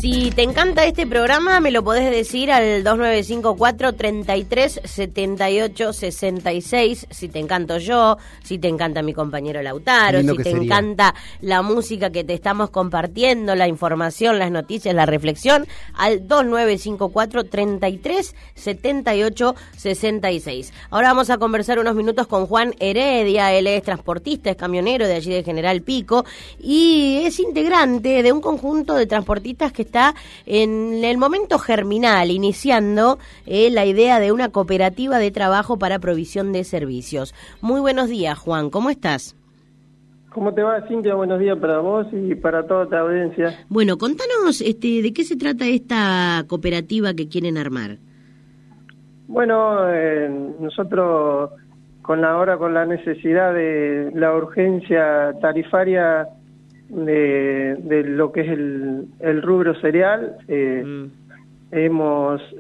Si te encanta este programa, me lo podés decir al 2954-337866. Si te encanto yo, si te encanta mi compañero Lautaro, si te encanta la música que te estamos compartiendo, la información, las noticias, la reflexión, al 2954-337866. Ahora vamos a conversar unos minutos con Juan Heredia. Él es transportista, es camionero de allí de General Pico y es integrante de un conjunto de transportistas que está en el momento germinal, iniciando la idea de una cooperativa de trabajo para provisión de servicios. Muy buenos días, Juan, ¿cómo estás? ¿Cómo te va, Cintia? Buenos días para vos y para toda tu audiencia. Bueno, contanos de qué se trata esta cooperativa que quieren armar. Bueno, nosotros con la necesidad de la urgencia tarifaria de lo que es el rubro cereal, hemos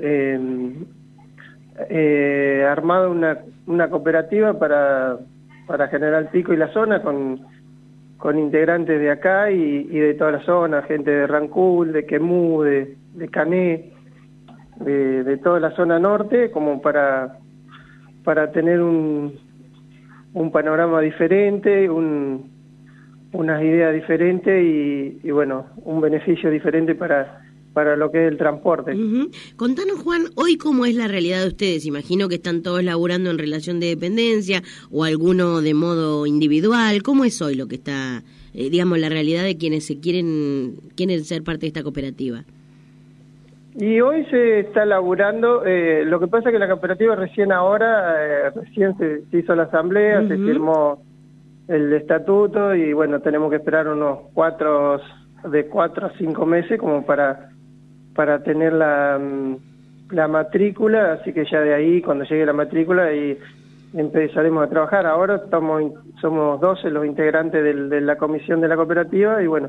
armado una cooperativa para General Pico y la zona con integrantes de acá y de toda la zona, gente de Rancul, de Quemú, de Cané, de toda la zona norte, como para tener un panorama diferente, unas ideas diferentes y bueno, un beneficio diferente para lo que es el transporte. Contanos, Juan, hoy cómo es la realidad de ustedes. Imagino que están todos laburando en relación de dependencia o alguno de modo individual. ¿Cómo es hoy lo que está, la realidad de quienes quieren ser parte de esta cooperativa? Y hoy se está laburando, lo que pasa es que la cooperativa recién se hizo la asamblea, se firmó el estatuto y bueno, tenemos que esperar unos 4 a 5 meses como para tener la matrícula, así que ya de ahí, cuando llegue la matrícula, y empezaremos a trabajar. Ahora somos 12 los integrantes de la comisión de la cooperativa y bueno,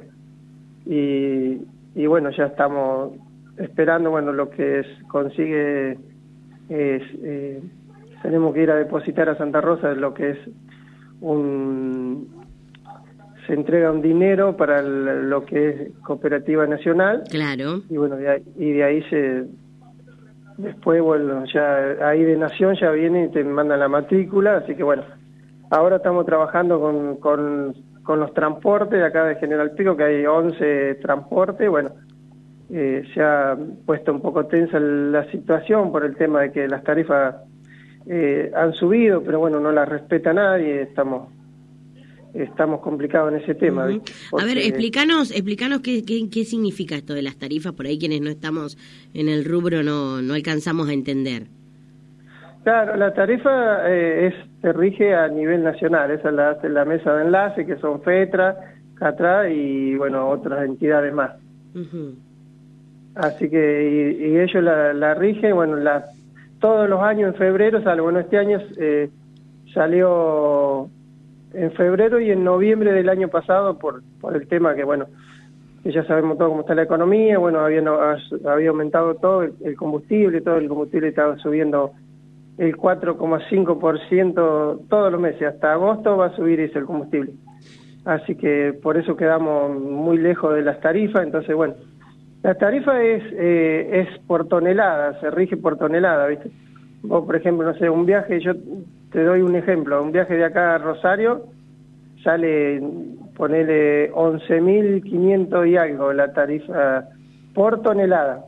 ya estamos esperando, bueno, lo que consigue es, tenemos que ir a depositar a Santa Rosa lo que es se entrega un dinero para lo que es cooperativa nacional. Claro. Y bueno, de ahí después, bueno, ya ahí de Nación ya viene y te mandan la matrícula, así que bueno, ahora estamos trabajando con los transportes de acá de General Pico, que hay 11 transportes, bueno, se ha puesto un poco tensa la situación por el tema de que las tarifas han subido, pero bueno, no las respeta nadie, estamos complicados en ese tema. Porque... A ver, explícanos qué significa esto de las tarifas, por ahí quienes no estamos en el rubro no alcanzamos a entender. Claro, la tarifa se rige a nivel nacional, esa la hace la mesa de enlace, que son FETRA, CATRA y bueno, otras entidades más. Así que y ellos la rigen, bueno, todos los años en febrero, salvo bueno, este año salió en febrero y en noviembre del año pasado por el tema que, bueno, que ya sabemos todo cómo está la economía, bueno, había aumentado todo el combustible estaba subiendo el 4,5% todos los meses, hasta agosto va a subir eso el combustible. Así que por eso quedamos muy lejos de las tarifas, entonces, bueno, la tarifa es por tonelada, se rige por tonelada, ¿viste? Vos, por ejemplo, no sé, un viaje, yo te doy un ejemplo, un viaje de acá a Rosario sale, ponele 11.500 y algo la tarifa por tonelada.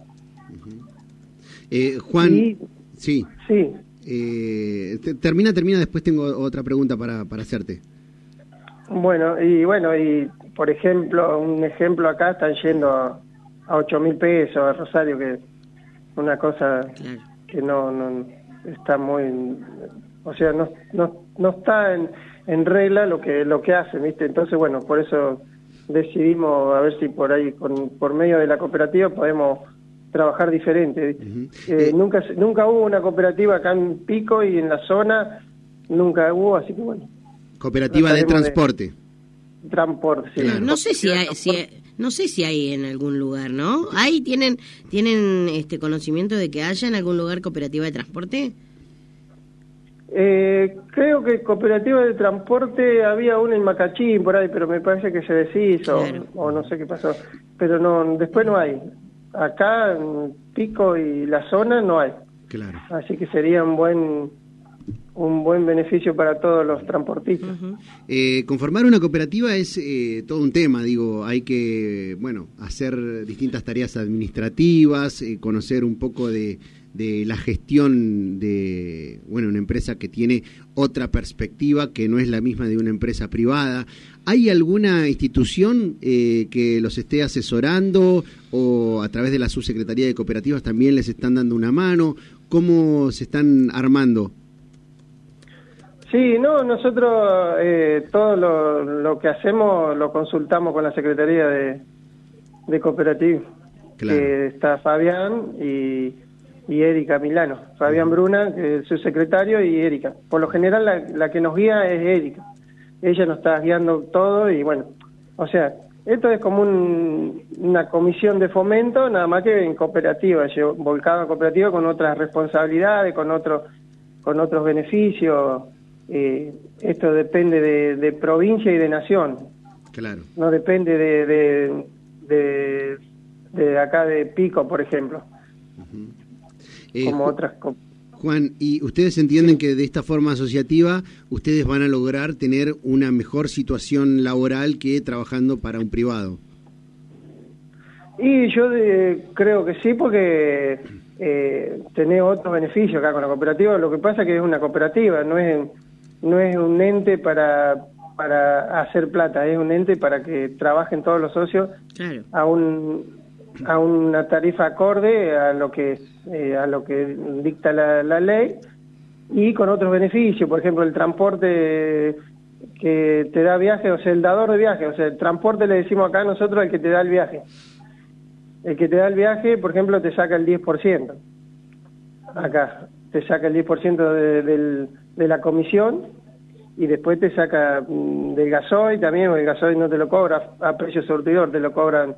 Juan, sí. Sí. Termina, después tengo otra pregunta para hacerte. Bueno, y por ejemplo, acá están yendo a 8.000 pesos a Rosario, que es una cosa que no está muy, o sea, no está en regla lo que hacen, ¿viste? Entonces, bueno, por eso decidimos a ver si por ahí, por medio de la cooperativa, podemos trabajar diferente, ¿viste? Nunca hubo una cooperativa acá en Pico y en la zona, nunca hubo, así que bueno. Cooperativa de transporte. Transporte, sí. Claro. No sé si hay en algún lugar, ¿no? ¿Ahí tienen conocimiento de que haya en algún lugar cooperativa de transporte? Creo que cooperativa de transporte había una en Macachín por ahí, pero me parece que se deshizo, claro. O no sé qué pasó, pero no, después no hay. acá en Pico y la zona no hay. Claro. Así que sería un buen beneficio para todos los transportistas. Conformar una cooperativa es todo un tema, digo, hay que, hacer distintas tareas administrativas, conocer un poco de la gestión de, una empresa que tiene otra perspectiva que no es la misma de una empresa privada. ¿Hay alguna institución que los esté asesorando o a través de la Subsecretaría de Cooperativas también les están dando una mano? ¿Cómo se están armando? Sí, no, nosotros todo lo que hacemos lo consultamos con la Secretaría de Cooperativas. Claro. Que está Fabián y Erika Milano. Fabián Bruna, que es su secretario, y Erika. Por lo general la que nos guía es Erika. Ella nos está guiando todo y esto es como una comisión de fomento, nada más que en cooperativa, volcado a cooperativa con otras responsabilidades, con otros beneficios. Esto depende de provincia y de nación. Claro. No depende de acá de Pico, por ejemplo. Como otras. Juan, ¿y ustedes entienden que de esta forma asociativa ustedes van a lograr tener una mejor situación laboral que trabajando para un privado? Y yo creo que sí, porque tenés otros beneficios acá con la cooperativa. Lo que pasa es que es una cooperativa, no es un ente para hacer plata, es un ente para que trabajen todos los socios. Claro. a una tarifa acorde a lo que dicta la ley y con otros beneficios, por ejemplo el transporte que te da viaje, o sea, el dador de viaje, o sea, el transporte le decimos acá nosotros al que te da el viaje. El que te da el viaje, por ejemplo, te saca el 10%. Acá te saca el 10% de la comisión y después te saca del gasoil también, o el gasoil no te lo cobra a precio surtidor, te lo cobran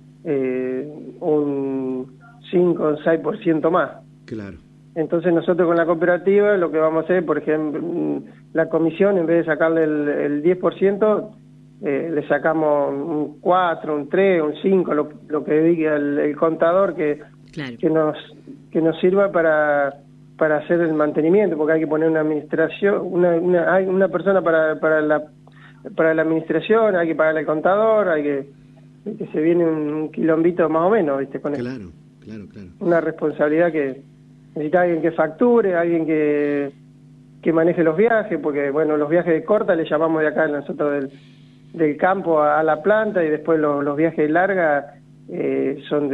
un 5 o 6% más. Claro. Entonces nosotros con la cooperativa lo que vamos a hacer, por ejemplo, la comisión, en vez de sacarle el 10%, le sacamos un 4, un 3, un 5, lo que diga el contador, claro, que nos sirva para hacer el mantenimiento, porque hay que poner una administración, hay una persona para la administración, hay que pagarle al contador, hay que se viene un quilombito más o menos, ¿viste? Con claro. Una responsabilidad que necesita alguien que facture, alguien que maneje los viajes, porque los viajes de corta le llamamos de acá nosotros del campo a la planta, y después los viajes de larga son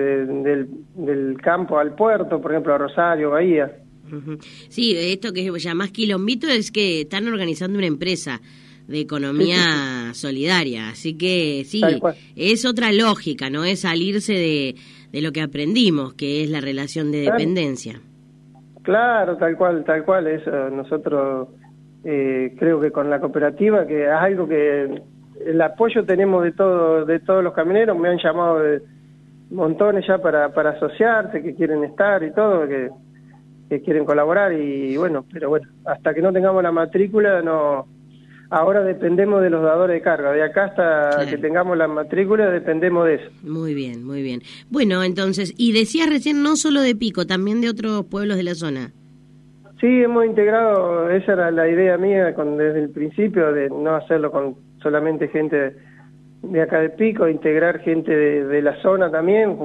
del campo al puerto, por ejemplo a Rosario, Bahía. Uh-huh. Sí, esto que llamás quilombito es que están organizando una empresa de economía solidaria, así que sí, es otra lógica, no es salirse de lo que aprendimos, que es la relación de dependencia. Claro, tal cual, eso. Nosotros creo que con la cooperativa, que es algo que el apoyo tenemos de todos los camioneros, me han llamado de montones ya para asociarse, que quieren estar y todo, que quieren colaborar, pero hasta que no tengamos la matrícula no. Ahora dependemos de los dadores de carga. De acá hasta que tengamos la matrícula dependemos de eso. Muy bien, muy bien. Bueno, entonces, y decías recién no solo de Pico, también de otros pueblos de la zona. Sí, hemos integrado, esa era la idea mía desde el principio, de no hacerlo con solamente gente de acá de Pico, integrar gente de la zona también,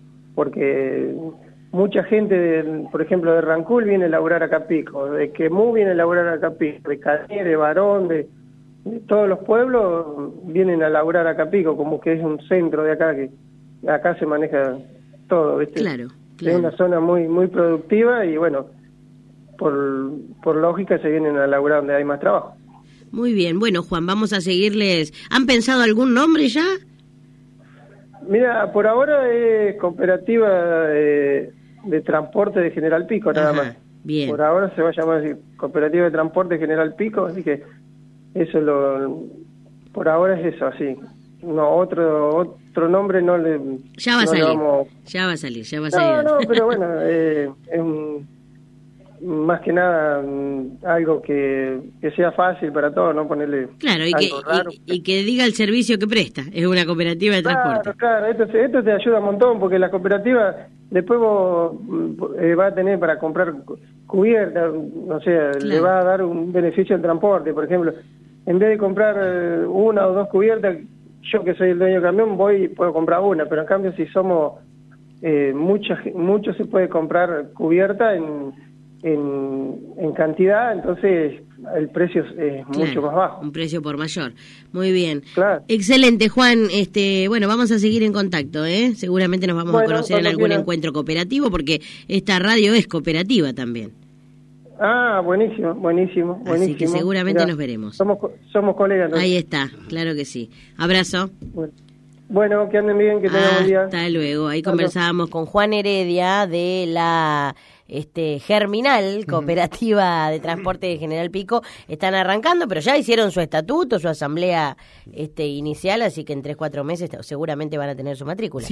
porque mucha gente, por ejemplo, de Rancul viene a laburar acá a Pico, de Quemú viene a laburar acá a Pico, de Cañé, de Barón, de todos los pueblos vienen a laburar acá a Pico, como que es un centro de acá, que acá se maneja todo, ¿viste? Claro. Es una zona muy muy productiva y por lógica se vienen a laburar donde hay más trabajo. Muy bien, bueno Juan, vamos a seguirles. ¿Han pensado algún nombre ya? Mira, por ahora es cooperativa de transporte de General Pico, nada más. Bien. Por ahora se va a llamar así, cooperativa de transporte de General Pico, así que eso por ahora es eso, así. No, otro nombre no le... Ya va a salir, ya va a salir. No, pero bueno, más que nada algo que sea fácil para todos, no ponerle claro, algo raro. Y que diga el servicio que presta, es una cooperativa de transporte. Claro, esto te ayuda un montón, porque la cooperativa después vos va a tener para comprar cubierta, no sé, claro, le va a dar un beneficio al transporte, por ejemplo, en vez de comprar una o dos cubiertas, yo que soy el dueño del camión voy y puedo comprar una, pero en cambio si somos muchos se puede comprar cubierta en cantidad, entonces el precio es mucho más bajo. Un precio por mayor. Muy bien. Claro. Excelente, Juan. Bueno, vamos a seguir en contacto, ¿eh? Seguramente nos vamos a conocer en algún encuentro cooperativo, porque esta radio es cooperativa también. Ah, buenísimo. Así que seguramente nos veremos. Somos colegas, ¿no? Ahí está, claro que sí. Abrazo. Bueno, que anden bien, que tengan buen día. Hasta luego. Ahí conversábamos con Juan Heredia de la Germinal, Cooperativa de Transporte de General Pico. Están arrancando, pero ya hicieron su estatuto, su asamblea inicial, así que en 3-4 meses seguramente van a tener su matrícula.